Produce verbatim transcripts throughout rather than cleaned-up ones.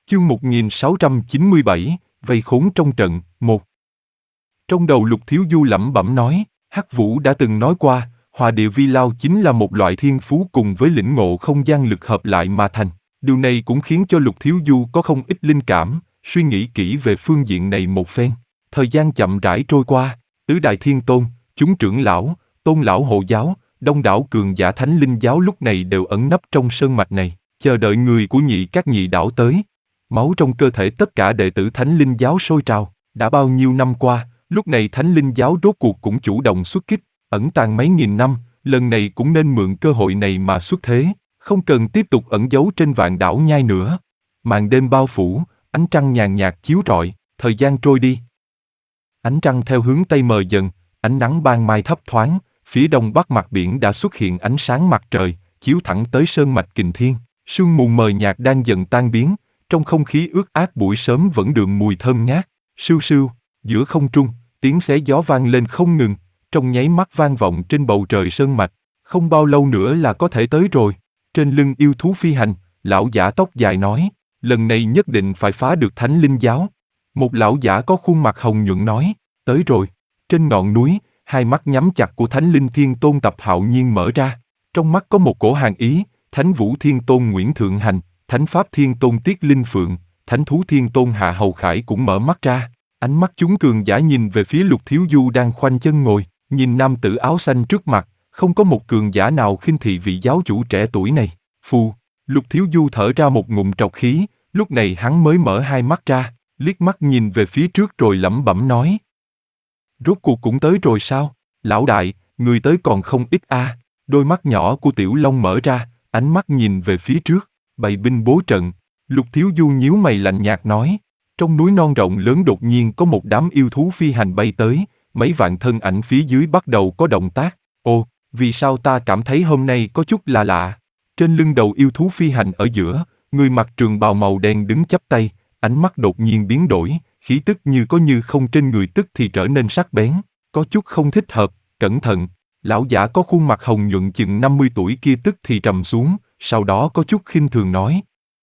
Chương một nghìn sáu trăm chín mươi bảy, Vây khốn trong trận, một. Trong đầu Lục Thiếu Du lẩm bẩm nói, Hắc Vũ đã từng nói qua, Hỏa Địa Vi Lao chính là một loại thiên phú cùng với lĩnh ngộ không gian lực hợp lại mà thành. Điều này cũng khiến cho Lục Thiếu Du có không ít linh cảm, suy nghĩ kỹ về phương diện này một phen. Thời gian chậm rãi trôi qua, tứ đại thiên tôn, chúng trưởng lão, tôn lão hộ giáo, đông đảo cường giả thánh linh giáo lúc này đều ẩn nấp trong sơn mạch này, chờ đợi người của nhị các nhị đảo tới. Máu trong cơ thể tất cả đệ tử Thánh Linh Giáo sôi trào. Đã bao nhiêu năm qua, lúc này Thánh Linh Giáo rốt cuộc cũng chủ động xuất kích, ẩn tàng mấy nghìn năm, lần này cũng nên mượn cơ hội này mà xuất thế, không cần tiếp tục ẩn giấu trên vạn đảo nhai nữa. Màn đêm bao phủ, ánh trăng nhàn nhạt chiếu rọi, thời gian trôi đi. Ánh trăng theo hướng tây mờ dần, ánh nắng ban mai thấp thoáng, phía đông bắc mặt biển đã xuất hiện ánh sáng mặt trời, chiếu thẳng tới sơn mạch Kình Thiên. Sương mù mờ nhạt đang dần tan biến. Trong không khí ướt át buổi sớm vẫn đượm mùi thơm ngát, sưu sưu, giữa không trung, tiếng xé gió vang lên không ngừng, trong nháy mắt vang vọng trên bầu trời sơn mạch, không bao lâu nữa là có thể tới rồi. Trên lưng yêu thú phi hành, lão giả tóc dài nói, lần này nhất định phải phá được Thánh Linh Giáo. Một lão giả có khuôn mặt hồng nhuận nói, tới rồi. Trên ngọn núi, hai mắt nhắm chặt của Thánh Linh Thiên Tôn Tập Hạo Nhiên mở ra, trong mắt có một cổ hàn ý. Thánh Vũ Thiên Tôn Nguyễn Thượng Hành, Thánh Pháp Thiên Tôn Tiết Linh Phượng, Thánh Thú Thiên Tôn Hạ Hầu Khải cũng mở mắt ra. Ánh mắt chúng cường giả nhìn về phía Lục Thiếu Du đang khoanh chân ngồi, nhìn nam tử áo xanh trước mặt, không có một cường giả nào khinh thị vị giáo chủ trẻ tuổi này. Phù, Lục Thiếu Du thở ra một ngụm trọc khí, lúc này hắn mới mở hai mắt ra, liếc mắt nhìn về phía trước rồi lẩm bẩm nói. Rốt cuộc cũng tới rồi sao? Lão đại, người tới còn không ít a. À. Đôi mắt nhỏ của Tiểu Long mở ra, ánh mắt nhìn về phía trước. Bày binh bố trận, Lục Thiếu Du nhíu mày lạnh nhạt nói, trong núi non rộng lớn đột nhiên có một đám yêu thú phi hành bay tới, mấy vạn thân ảnh phía dưới bắt đầu có động tác. Ồ, vì sao ta cảm thấy hôm nay có chút lạ lạ? Trên lưng đầu yêu thú phi hành ở giữa, người mặc trường bào màu đen đứng chắp tay, ánh mắt đột nhiên biến đổi, khí tức như có như không trên người tức thì trở nên sắc bén, có chút không thích hợp, cẩn thận. Lão giả có khuôn mặt hồng nhuận chừng năm mươi tuổi kia tức thì trầm xuống, sau đó có chút khinh thường nói.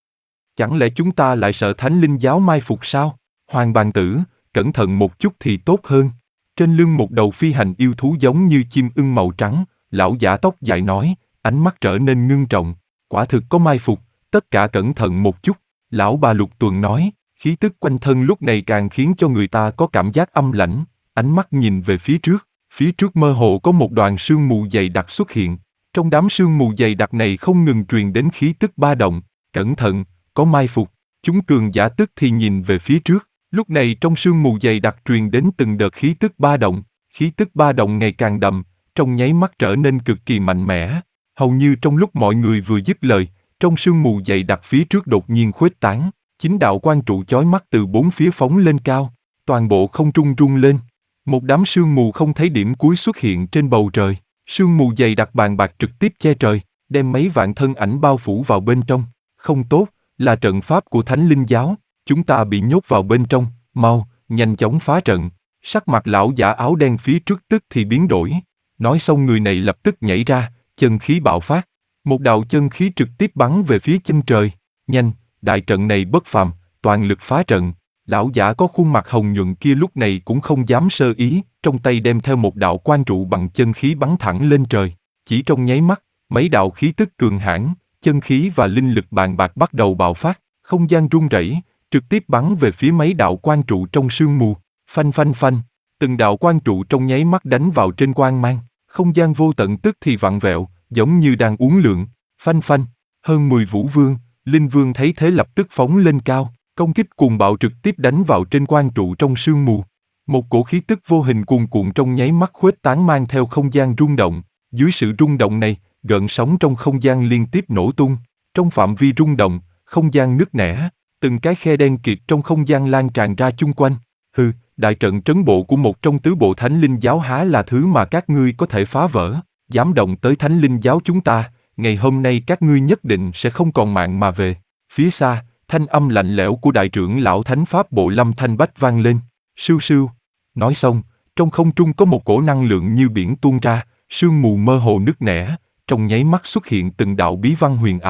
Chẳng lẽ chúng ta lại sợ Thánh Linh Giáo mai phục sao? Hoàng bàn tử, cẩn thận một chút thì tốt hơn. Trên lưng một đầu phi hành yêu thú giống như chim ưng màu trắng, lão giả tóc dài nói, ánh mắt trở nên ngưng trọng. Quả thực có mai phục, tất cả cẩn thận một chút. Lão bà Lục Tuần nói, khí tức quanh thân lúc này càng khiến cho người ta có cảm giác âm lãnh, ánh mắt nhìn về phía trước. Phía trước mơ hồ có một đoàn sương mù dày đặc xuất hiện. Trong đám sương mù dày đặc này không ngừng truyền đến khí tức ba động. Cẩn thận, có mai phục. Chúng cường giả tức thì nhìn về phía trước. Lúc này trong sương mù dày đặc truyền đến từng đợt khí tức ba động. Khí tức ba động ngày càng đậm, trong nháy mắt trở nên cực kỳ mạnh mẽ. Hầu như trong lúc mọi người vừa dứt lời, trong sương mù dày đặc phía trước đột nhiên khuếch tán. Chín đạo quang trụ chói mắt từ bốn phía phóng lên cao. Toàn bộ không trung rung lên. Một đám sương mù không thấy điểm cuối xuất hiện trên bầu trời. Sương mù dày đặc bàn bạc trực tiếp che trời, đem mấy vạn thân ảnh bao phủ vào bên trong. Không tốt, là trận pháp của Thánh Linh Giáo. Chúng ta bị nhốt vào bên trong, mau, nhanh chóng phá trận. Sắc mặt lão giả áo đen phía trước tức thì biến đổi. Nói xong người này lập tức nhảy ra, chân khí bạo phát. Một đạo chân khí trực tiếp bắn về phía chân trời. Nhanh, đại trận này bất phàm, toàn lực phá trận. Lão giả có khuôn mặt hồng nhuận kia lúc này cũng không dám sơ ý, trong tay đem theo một đạo quan trụ bằng chân khí bắn thẳng lên trời. Chỉ trong nháy mắt, mấy đạo khí tức cường hãn, chân khí và linh lực bàn bạc bắt đầu bạo phát, không gian rung rẩy, trực tiếp bắn về phía mấy đạo quan trụ trong sương mù. Phanh phanh phanh, từng đạo quan trụ trong nháy mắt đánh vào trên quang mang, không gian vô tận tức thì vặn vẹo, giống như đang uốn lượn. Phanh phanh, hơn mười vũ vương, linh vương thấy thế lập tức phóng lên cao. Công kích cuồng bạo trực tiếp đánh vào trên quan trụ trong sương mù. Một cổ khí tức vô hình cuồn cuộn trong nháy mắt khuếch tán mang theo không gian rung động. Dưới sự rung động này, gợn sóng trong không gian liên tiếp nổ tung. Trong phạm vi rung động, không gian nứt nẻ, từng cái khe đen kịt trong không gian lan tràn ra chung quanh. Hừ, đại trận trấn bộ của một trong tứ bộ Thánh Linh Giáo há là thứ mà các ngươi có thể phá vỡ. Dám động tới Thánh Linh Giáo chúng ta, ngày hôm nay các ngươi nhất định sẽ không còn mạng mà về. Phía xa, thanh âm lạnh lẽo của đại trưởng lão Thánh Pháp Bộ Lâm Thanh Bách vang lên, sưu sưu. Nói xong, trong không trung có một cổ năng lượng như biển tuôn ra, sương mù mơ hồ nứt nẻ, trong nháy mắt xuất hiện từng đạo bí văn huyền ảo.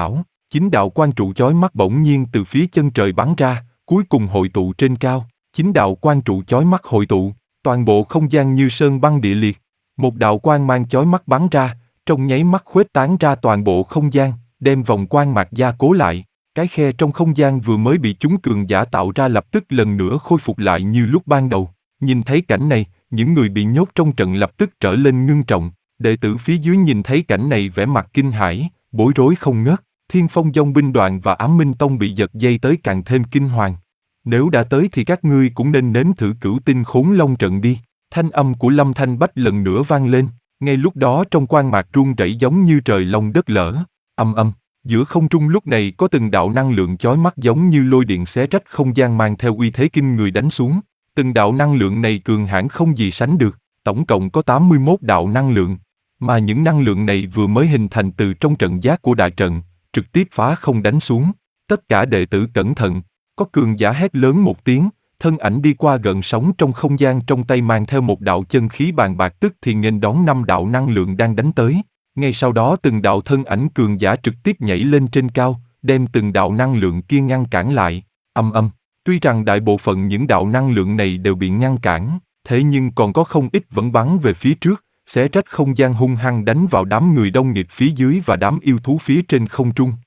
Chín đạo quang trụ chói mắt bỗng nhiên từ phía chân trời bắn ra, cuối cùng hội tụ trên cao. Chín đạo quang trụ chói mắt hội tụ, toàn bộ không gian như sơn băng địa liệt. Một đạo quang mang chói mắt bắn ra, trong nháy mắt khuếch tán ra toàn bộ không gian, đem vòng quang mạc gia cố lại. Cái khe trong không gian vừa mới bị chúng cường giả tạo ra lập tức lần nữa khôi phục lại như lúc ban đầu. Nhìn thấy cảnh này, những người bị nhốt trong trận lập tức trở lên ngưng trọng. Đệ tử phía dưới nhìn thấy cảnh này vẻ mặt kinh hãi, bối rối không ngớt. Thiên Phong Dông binh đoàn và Ám Minh Tông bị giật dây tới càng thêm kinh hoàng. Nếu đã tới thì các ngươi cũng nên nếm thử cửu tinh khốn long trận đi. Thanh âm của Lâm Thanh Bách lần nữa vang lên. Ngay lúc đó trong quang mạc rung rẩy giống như trời long đất lở. Âm âm, giữa không trung lúc này có từng đạo năng lượng chói mắt giống như lôi điện xé rách không gian mang theo uy thế kinh người đánh xuống. Từng đạo năng lượng này cường hãn không gì sánh được, tổng cộng có tám mươi mốt đạo năng lượng. Mà những năng lượng này vừa mới hình thành từ trong trận giác của đại trận, trực tiếp phá không đánh xuống. Tất cả đệ tử cẩn thận, có cường giả hét lớn một tiếng, thân ảnh đi qua gợn sóng trong không gian trong tay mang theo một đạo chân khí bàn bạc tức thì nghênh đón năm đạo năng lượng đang đánh tới. Ngay sau đó từng đạo thân ảnh cường giả trực tiếp nhảy lên trên cao, đem từng đạo năng lượng kia ngăn cản lại. Âm âm, tuy rằng đại bộ phận những đạo năng lượng này đều bị ngăn cản, thế nhưng còn có không ít vẫn bắn về phía trước, xé rách không gian hung hăng đánh vào đám người đông nghịt phía dưới và đám yêu thú phía trên không trung.